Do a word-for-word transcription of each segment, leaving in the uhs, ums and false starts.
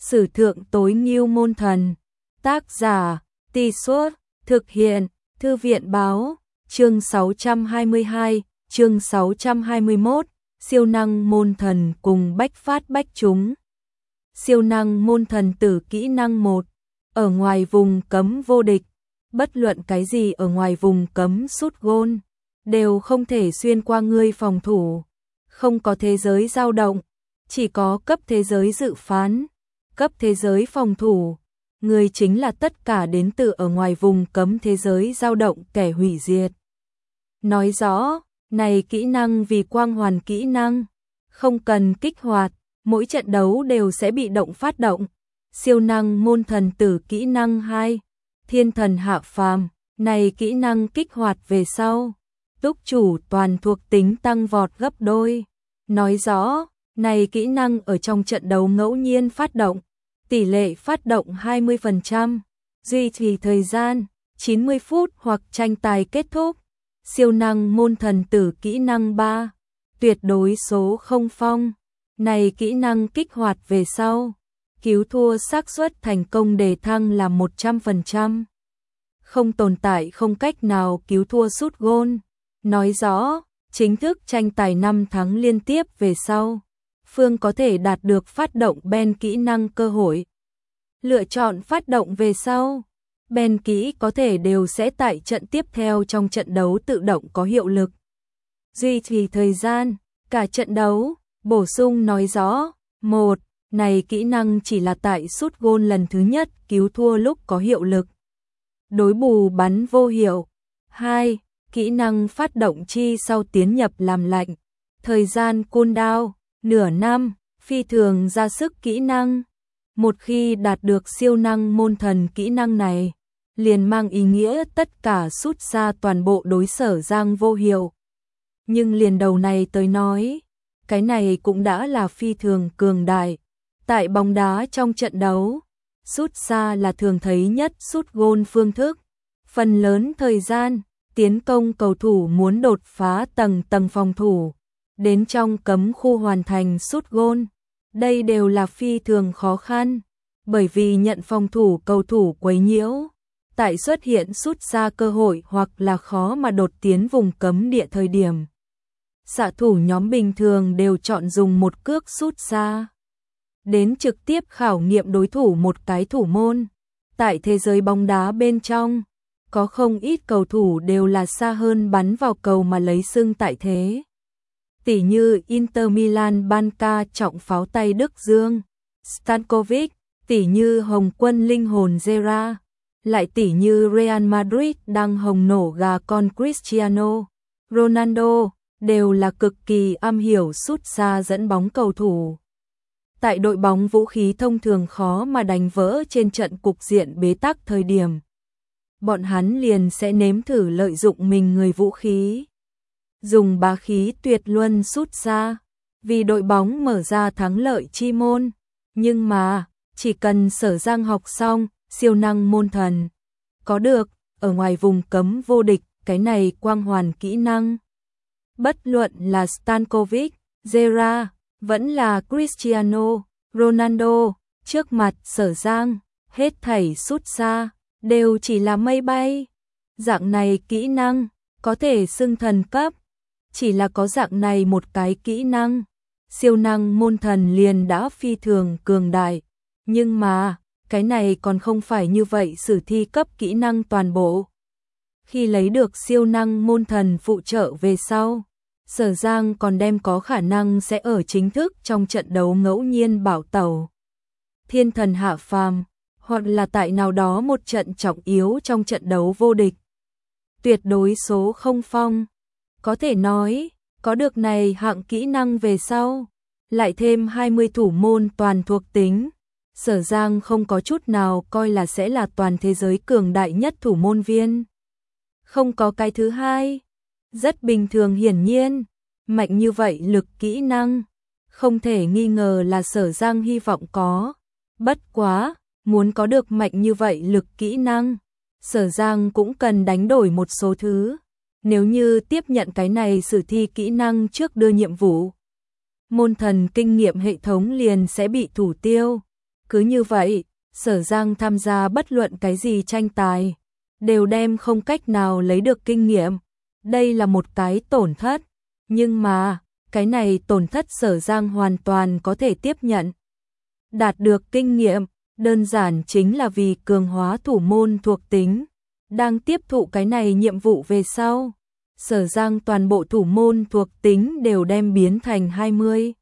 Sử thượng tối ngưu môn thần. Tác giả, Tì Suốt, thực hiện, Thư viện báo, chương sáu trăm hai mươi hai, chương sáu trăm hai mươi mốt, siêu năng môn thần cùng bách phát bách chúng. Siêu năng môn thần tử kỹ năng một, ở ngoài vùng cấm vô địch, bất luận cái gì ở ngoài vùng cấm sút gôn, đều không thể xuyên qua ngươi phòng thủ, không có thế giới dao động, chỉ có cấp thế giới dự phán, cấp thế giới phòng thủ. Người chính là tất cả đến từ ở ngoài vùng cấm thế giới dao động kẻ hủy diệt. Nói rõ, này kỹ năng vì quang hoàn kỹ năng, không cần kích hoạt, mỗi trận đấu đều sẽ bị động phát động. Siêu năng môn thần tử kỹ năng hai, thiên thần hạ phàm, này kỹ năng kích hoạt về sau, túc chủ toàn thuộc tính tăng vọt gấp đôi. Nói rõ, này kỹ năng ở trong trận đấu ngẫu nhiên phát động, tỷ lệ phát động hai mươi phần trăm, duy trì thời gian chín mươi phút hoặc tranh tài kết thúc. Siêu năng môn thần tử kỹ năng ba, tuyệt đối số không phong, này kỹ năng kích hoạt về sau, cứu thua xác suất thành công đề thăng là một trăm phần trăm. Không tồn tại không cách nào cứu thua sút gôn. Nói rõ, chính thức tranh tài năm tháng liên tiếp về sau, Phương có thể đạt được phát động Ben kỹ năng cơ hội. Lựa chọn phát động về sau, Ben kỹ có thể đều sẽ tại trận tiếp theo trong trận đấu tự động có hiệu lực. Duy trì thời gian, cả trận đấu, bổ sung nói rõ, một, này kỹ năng chỉ là tại sút gôn lần thứ nhất cứu thua lúc có hiệu lực. Đối bù bắn vô hiệu. hai, kỹ năng phát động chi sau tiến nhập làm lạnh. Thời gian cooldown, nửa năm, phi thường ra sức kỹ năng. Một khi đạt được siêu năng môn thần kỹ năng này, liền mang ý nghĩa tất cả sút ra toàn bộ đối sở giang vô hiệu. Nhưng liền đầu này tới nói, cái này cũng đã là phi thường cường đại. Tại bóng đá trong trận đấu, sút xa là thường thấy nhất sút gôn phương thức. Phần lớn thời gian, tiến công cầu thủ muốn đột phá tầng tầng phòng thủ, đến trong cấm khu hoàn thành sút gôn. Đây đều là phi thường khó khăn, bởi vì nhận phòng thủ cầu thủ quấy nhiễu, tại xuất hiện sút xa cơ hội hoặc là khó mà đột tiến vùng cấm địa thời điểm. Xạ thủ nhóm bình thường đều chọn dùng một cước sút xa, đến trực tiếp khảo nghiệm đối thủ một cái thủ môn. Tại thế giới bóng đá bên trong, có không ít cầu thủ đều là xa hơn bắn vào cầu mà lấy xưng tại thế. Tỷ như Inter Milan Banca trọng pháo tay Đức Dương, Stankovic, tỷ như Hồng Quân linh hồn Zera, lại tỷ như Real Madrid đang hồng nổ gà con Cristiano Ronaldo, đều là cực kỳ am hiểu sút xa dẫn bóng cầu thủ. Tại đội bóng vũ khí thông thường khó mà đánh vỡ trên trận cục diện bế tắc thời điểm, bọn hắn liền sẽ nếm thử lợi dụng mình người vũ khí, dùng bá khí tuyệt luân sút xa, vì đội bóng mở ra thắng lợi chi môn. Nhưng mà, chỉ cần Sở Giang học xong siêu năng môn thần, có được ở ngoài vùng cấm vô địch cái này quang hoàn kỹ năng, bất luận là Stankovic, Zera, vẫn là Cristiano Ronaldo, trước mặt Sở Giang, hết thảy sút xa đều chỉ là mây bay. Dạng này kỹ năng có thể xưng thần cấp, chỉ là có dạng này một cái kỹ năng, siêu năng môn thần liền đã phi thường cường đại. Nhưng mà, cái này còn không phải như vậy sử thi cấp kỹ năng toàn bộ. Khi lấy được siêu năng môn thần phụ trợ về sau, Sở Giang còn đem có khả năng sẽ ở chính thức trong trận đấu ngẫu nhiên bảo tẩu. Thiên thần hạ phàm, hoặc là tại nào đó một trận trọng yếu trong trận đấu vô địch. Tuyệt đối số không phong. Có thể nói, có được này hạng kỹ năng về sau, lại thêm hai mươi thủ môn toàn thuộc tính. Sở Giang không có chút nào coi là sẽ là toàn thế giới cường đại nhất thủ môn viên. Không có cái thứ hai. Rất bình thường hiển nhiên, mạnh như vậy lực kỹ năng, không thể nghi ngờ là Sở Giang hy vọng có. Bất quá, muốn có được mạnh như vậy lực kỹ năng, Sở Giang cũng cần đánh đổi một số thứ. Nếu như tiếp nhận cái này sử thi kỹ năng trước đưa nhiệm vụ, môn thần kinh nghiệm hệ thống liền sẽ bị thủ tiêu. Cứ như vậy, Sở Giang tham gia bất luận cái gì tranh tài, đều đem không cách nào lấy được kinh nghiệm. Đây là một cái tổn thất, nhưng mà, cái này tổn thất Sở Giang hoàn toàn có thể tiếp nhận. Đạt được kinh nghiệm, đơn giản chính là vì cường hóa thủ môn thuộc tính. Đang tiếp thụ cái này nhiệm vụ về sau, Sở Giang toàn bộ thủ môn thuộc tính đều đem biến thành hai mươi.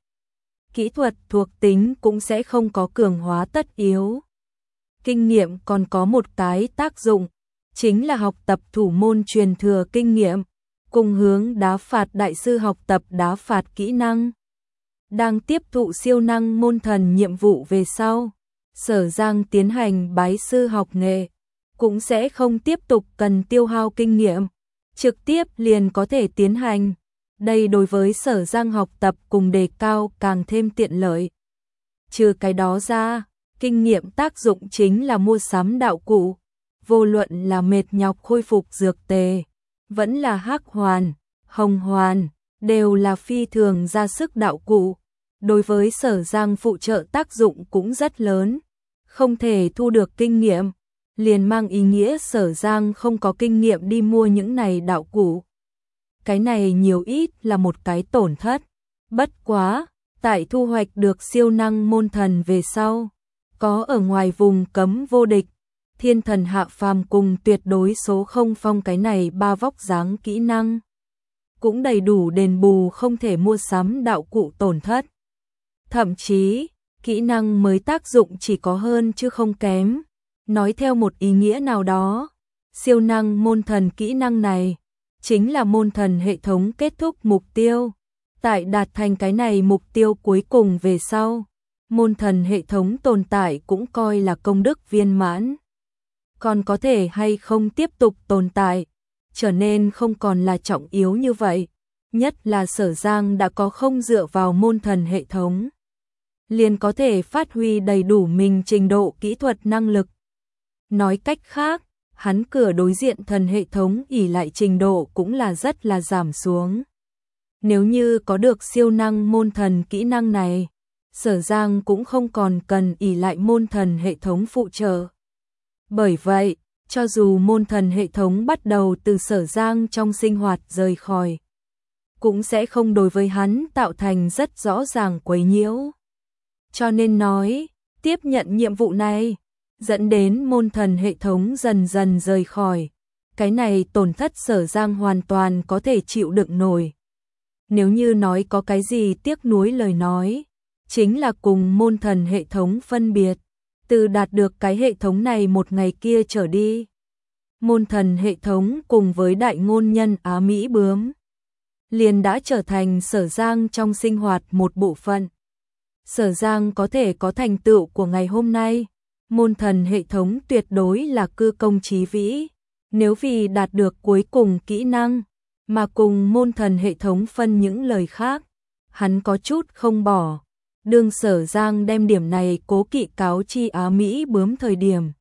Kỹ thuật thuộc tính cũng sẽ không có cường hóa tất yếu. Kinh nghiệm còn có một cái tác dụng, chính là học tập thủ môn truyền thừa kinh nghiệm, cùng hướng đá phạt đại sư học tập đá phạt kỹ năng. Đang tiếp thụ siêu năng môn thần nhiệm vụ về sau, Sở Giang tiến hành bái sư học nghệ, cũng sẽ không tiếp tục cần tiêu hao kinh nghiệm, trực tiếp liền có thể tiến hành. Đây đối với Sở Giang học tập cùng đề cao càng thêm tiện lợi. Trừ cái đó ra, kinh nghiệm tác dụng chính là mua sắm đạo cụ, vô luận là mệt nhọc khôi phục dược tề, vẫn là hắc hoàn, hồng hoàn, đều là phi thường ra sức đạo cụ. Đối với Sở Giang phụ trợ tác dụng cũng rất lớn, không thể thu được kinh nghiệm, liền mang ý nghĩa Sở Giang không có kinh nghiệm đi mua những này đạo cụ. Cái này nhiều ít là một cái tổn thất. Bất quá, tại thu hoạch được siêu năng môn thần về sau, có ở ngoài vùng cấm vô địch, thiên thần hạ phàm cùng tuyệt đối số không phong cái này ba vóc dáng kỹ năng, cũng đầy đủ đền bù không thể mua sắm đạo cụ tổn thất. Thậm chí, kỹ năng mới tác dụng chỉ có hơn chứ không kém. Nói theo một ý nghĩa nào đó, siêu năng môn thần kỹ năng này chính là môn thần hệ thống kết thúc mục tiêu. Tại đạt thành cái này mục tiêu cuối cùng về sau, môn thần hệ thống tồn tại cũng coi là công đức viên mãn. Còn có thể hay không tiếp tục tồn tại, trở nên không còn là trọng yếu như vậy. Nhất là Sở Giang đã có không dựa vào môn thần hệ thống, liền có thể phát huy đầy đủ mình trình độ kỹ thuật năng lực. Nói cách khác, hắn cửa đối diện thần hệ thống ỷ lại trình độ cũng là rất là giảm xuống. Nếu như có được siêu năng môn thần kỹ năng này, Sở Giang cũng không còn cần ỷ lại môn thần hệ thống phụ trợ. Bởi vậy, cho dù môn thần hệ thống bắt đầu từ Sở Giang trong sinh hoạt rời khỏi, cũng sẽ không đối với hắn tạo thành rất rõ ràng quấy nhiễu. Cho nên nói, tiếp nhận nhiệm vụ này, dẫn đến môn thần hệ thống dần dần rời khỏi. Cái này tổn thất Sở Giang hoàn toàn có thể chịu đựng nổi. Nếu như nói có cái gì tiếc nuối lời nói, chính là cùng môn thần hệ thống phân biệt. Từ đạt được cái hệ thống này một ngày kia trở đi, môn thần hệ thống cùng với đại ngôn nhân Á Mỹ bướm liền đã trở thành Sở Giang trong sinh hoạt một bộ phận. Sở Giang có thể có thành tựu của ngày hôm nay, môn thần hệ thống tuyệt đối là cư công chí vĩ. Nếu vì đạt được cuối cùng kỹ năng, mà cùng môn thần hệ thống phân những lời khác, hắn có chút không bỏ. Đương Sở Giang đem điểm này cố kỵ cáo chi Á Mỹ bướm thời điểm,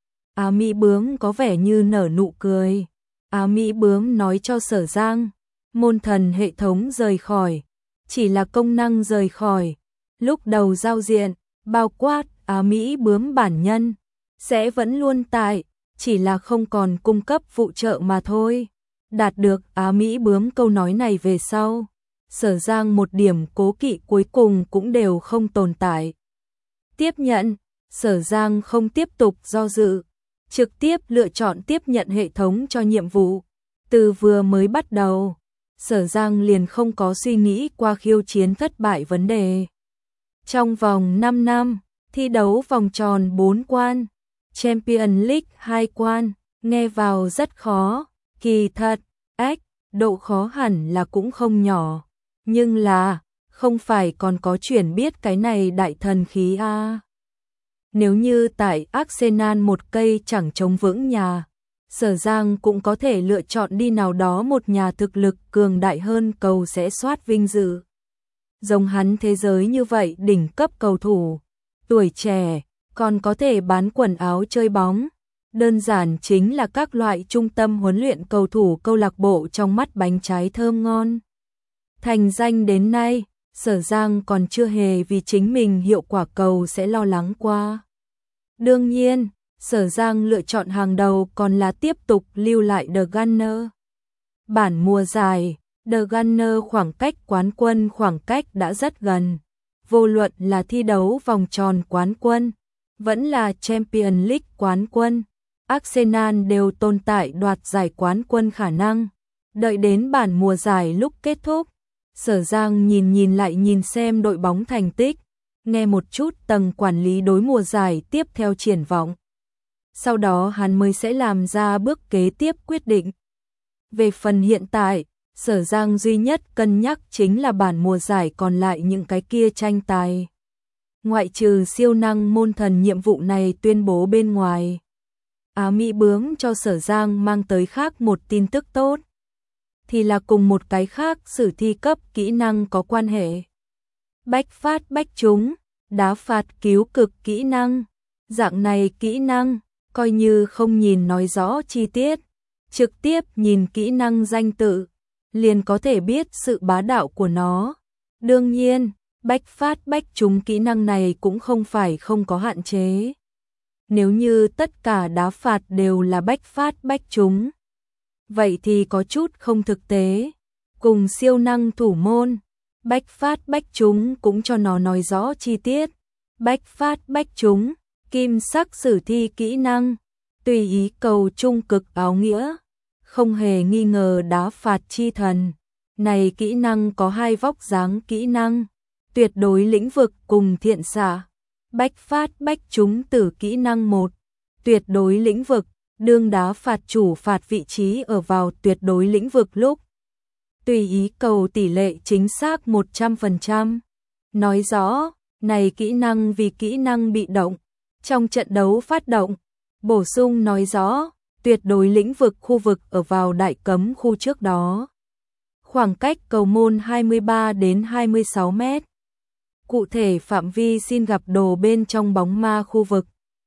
Á Mỹ bướm có vẻ như nở nụ cười. Á Mỹ bướm nói cho Sở Giang, môn thần hệ thống rời khỏi, chỉ là công năng rời khỏi. Lúc đầu giao diện, bao quát Á Mỹ bướm bản nhân, sẽ vẫn luôn tại, chỉ là không còn cung cấp phụ trợ mà thôi. Đạt được Á Mỹ bướm câu nói này về sau, Sở Giang một điểm cố kỵ cuối cùng cũng đều không tồn tại. Tiếp nhận, Sở Giang không tiếp tục do dự, trực tiếp lựa chọn tiếp nhận hệ thống cho nhiệm vụ. Từ vừa mới bắt đầu, Sở Giang liền không có suy nghĩ qua khiêu chiến thất bại vấn đề. Trong vòng năm năm, thi đấu vòng tròn bốn quan, Champions League hai quan, nghe vào rất khó, kỳ thật, ách, độ khó hẳn là cũng không nhỏ. Nhưng là, không phải còn có chuyển biết cái này đại thần khí a. Nếu như tại Arsenal một cây chẳng chống vững nhà, Sở Giang cũng có thể lựa chọn đi nào đó một nhà thực lực cường đại hơn cầu sẽ soát vinh dự. Giống hắn thế giới như vậy đỉnh cấp cầu thủ, tuổi trẻ, còn có thể bán quần áo chơi bóng. Đơn giản chính là các loại trung tâm huấn luyện cầu thủ câu lạc bộ trong mắt bánh trái thơm ngon. Thành danh đến nay, Sở Giang còn chưa hề vì chính mình hiệu quả cầu sẽ lo lắng qua. Đương nhiên, Sở Giang lựa chọn hàng đầu còn là tiếp tục lưu lại The Gunner. Bản mùa giải, The Gunner khoảng cách quán quân khoảng cách đã rất gần. Vô luận là thi đấu vòng tròn quán quân, vẫn là Champions League quán quân, Arsenal đều tồn tại đoạt giải quán quân khả năng. Đợi đến bản mùa giải lúc kết thúc, Sở Giang nhìn nhìn lại nhìn xem đội bóng thành tích, nghe một chút tầng quản lý đối mùa giải tiếp theo triển vọng. Sau đó hắn mới sẽ làm ra bước kế tiếp quyết định. Về phần hiện tại, Sở Giang duy nhất cân nhắc chính là bản mùa giải còn lại những cái kia tranh tài. Ngoại trừ siêu năng môn thần nhiệm vụ này tuyên bố bên ngoài. Á Mỹ bướm cho Sở Giang mang tới khác một tin tức tốt. Thì là cùng một cái khác sử thi cấp kỹ năng có quan hệ. Bách phát bách trúng, đá phạt cứu cực kỹ năng. Dạng này kỹ năng, coi như không nhìn nói rõ chi tiết, trực tiếp nhìn kỹ năng danh tự, liền có thể biết sự bá đạo của nó. Đương nhiên, bách phát bách trúng kỹ năng này cũng không phải không có hạn chế. Nếu như tất cả đá phạt đều là bách phát bách trúng, vậy thì có chút không thực tế. Cùng siêu năng thủ môn, bách phát bách trúng cũng cho nó nói rõ chi tiết. Bách phát bách trúng, kim sắc sử thi kỹ năng, tùy ý cầu trung cực áo nghĩa, không hề nghi ngờ đá phạt chi thần. Này kỹ năng có hai vóc dáng kỹ năng, tuyệt đối lĩnh vực cùng thiện xạ. Bách phát bách trúng tử kỹ năng một, tuyệt đối lĩnh vực, đương đá phạt chủ phạt vị trí ở vào tuyệt đối lĩnh vực lúc. Tùy ý cầu tỷ lệ chính xác một trăm phần trăm. Nói rõ, này kỹ năng vì kỹ năng bị động, trong trận đấu phát động. Bổ sung nói rõ, tuyệt đối lĩnh vực khu vực ở vào đại cấm khu trước đó. Khoảng cách cầu môn hai mươi ba đến hai mươi sáu mét. Cụ thể phạm vi xin gặp đồ bên trong bóng ma khu vực.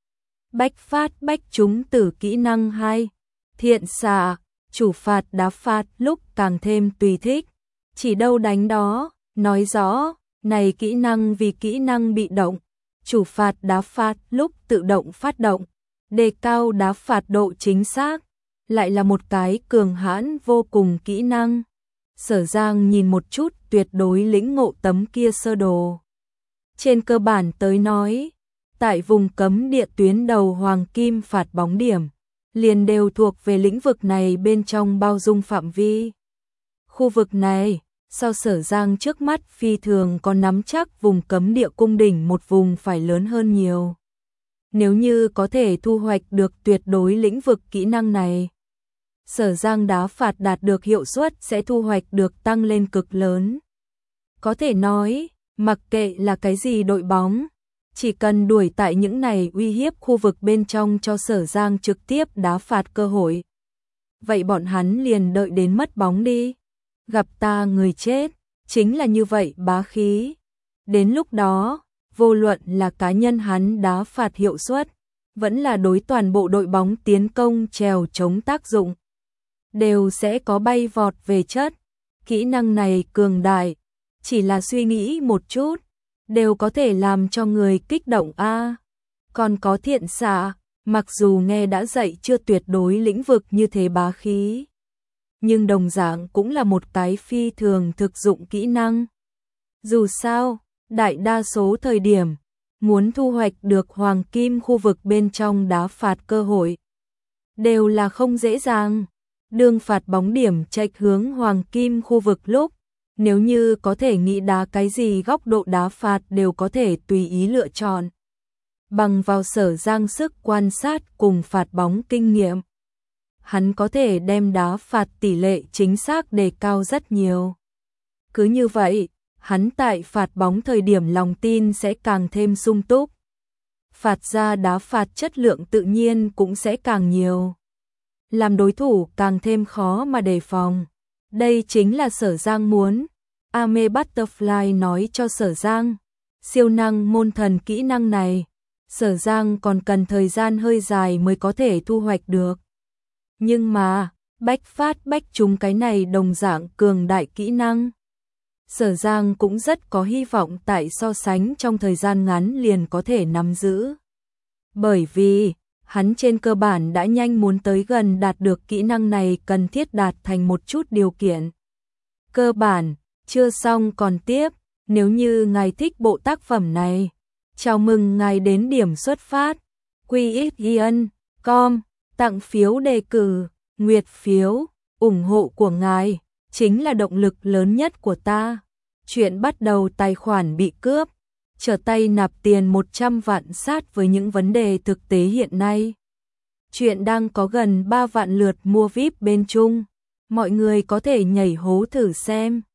Bách phát bách trúng tử kỹ năng hai, thiện xạ, chủ phạt đá phạt lúc càng thêm tùy thích. Chỉ đâu đánh đó, nói rõ, này kỹ năng vì kỹ năng bị động, chủ phạt đá phạt lúc tự động phát động, đề cao đá phạt độ chính xác, lại là một cái cường hãn vô cùng kỹ năng. Sở Giang nhìn một chút tuyệt đối lĩnh ngộ tấm kia sơ đồ. Trên cơ bản tới nói, tại vùng cấm địa tuyến đầu hoàng kim phạt bóng điểm, liền đều thuộc về lĩnh vực này bên trong bao dung phạm vi. Khu vực này, sau Sở Giang trước mắt phi thường có nắm chắc vùng cấm địa cung đỉnh một vùng phải lớn hơn nhiều. Nếu như có thể thu hoạch được tuyệt đối lĩnh vực kỹ năng này, Sở Giang đá phạt đạt được hiệu suất sẽ thu hoạch được tăng lên cực lớn. Có thể nói, mặc kệ là cái gì đội bóng, chỉ cần đuổi tại những này uy hiếp khu vực bên trong cho Sở Giang trực tiếp đá phạt cơ hội. Vậy bọn hắn liền đợi đến mất bóng đi. Gặp ta người chết, chính là như vậy bá khí. Đến lúc đó, vô luận là cá nhân hắn đá phạt hiệu suất, vẫn là đối toàn bộ đội bóng tiến công trèo chống tác dụng, đều sẽ có bay vọt về chất. Kỹ năng này cường đại, chỉ là suy nghĩ một chút, đều có thể làm cho người kích động a. À, còn có thiện xạ, mặc dù nghe đã dạy chưa tuyệt đối lĩnh vực như thế bá khí, nhưng đồng dạng cũng là một cái phi thường thực dụng kỹ năng. Dù sao, đại đa số thời điểm, muốn thu hoạch được hoàng kim khu vực bên trong đá phạt cơ hội, đều là không dễ dàng. Đương phạt bóng điểm chệch hướng hoàng kim khu vực lúc, nếu như có thể nghĩ đá cái gì góc độ đá phạt đều có thể tùy ý lựa chọn. Bằng vào Sở Giang sức quan sát cùng phạt bóng kinh nghiệm, hắn có thể đem đá phạt tỷ lệ chính xác đề cao rất nhiều. Cứ như vậy, hắn tại phạt bóng thời điểm lòng tin sẽ càng thêm sung túc. Phạt ra đá phạt chất lượng tự nhiên cũng sẽ càng nhiều. Làm đối thủ càng thêm khó mà đề phòng. Đây chính là Sở Giang muốn. Ame Butterfly nói cho Sở Giang, siêu năng môn thần kỹ năng này, Sở Giang còn cần thời gian hơi dài mới có thể thu hoạch được. Nhưng mà, bách phát bách trúng cái này đồng dạng cường đại kỹ năng. Sở Giang cũng rất có hy vọng tại so sánh trong thời gian ngắn liền có thể nắm giữ. Bởi vì, hắn trên cơ bản đã nhanh muốn tới gần đạt được kỹ năng này cần thiết đạt thành một chút điều kiện. Cơ bản, chưa xong còn tiếp, nếu như ngài thích bộ tác phẩm này, chào mừng ngài đến điểm xuất phát, quy ích yên, com, tặng phiếu đề cử, nguyệt phiếu, ủng hộ của ngài, chính là động lực lớn nhất của ta. Chuyện bắt đầu tài khoản bị cướp, trở tay nạp tiền một trăm vạn sát với những vấn đề thực tế hiện nay. Chuyện đang có gần ba vạn lượt mua vi ai pi bên Trung, mọi người có thể nhảy hố thử xem.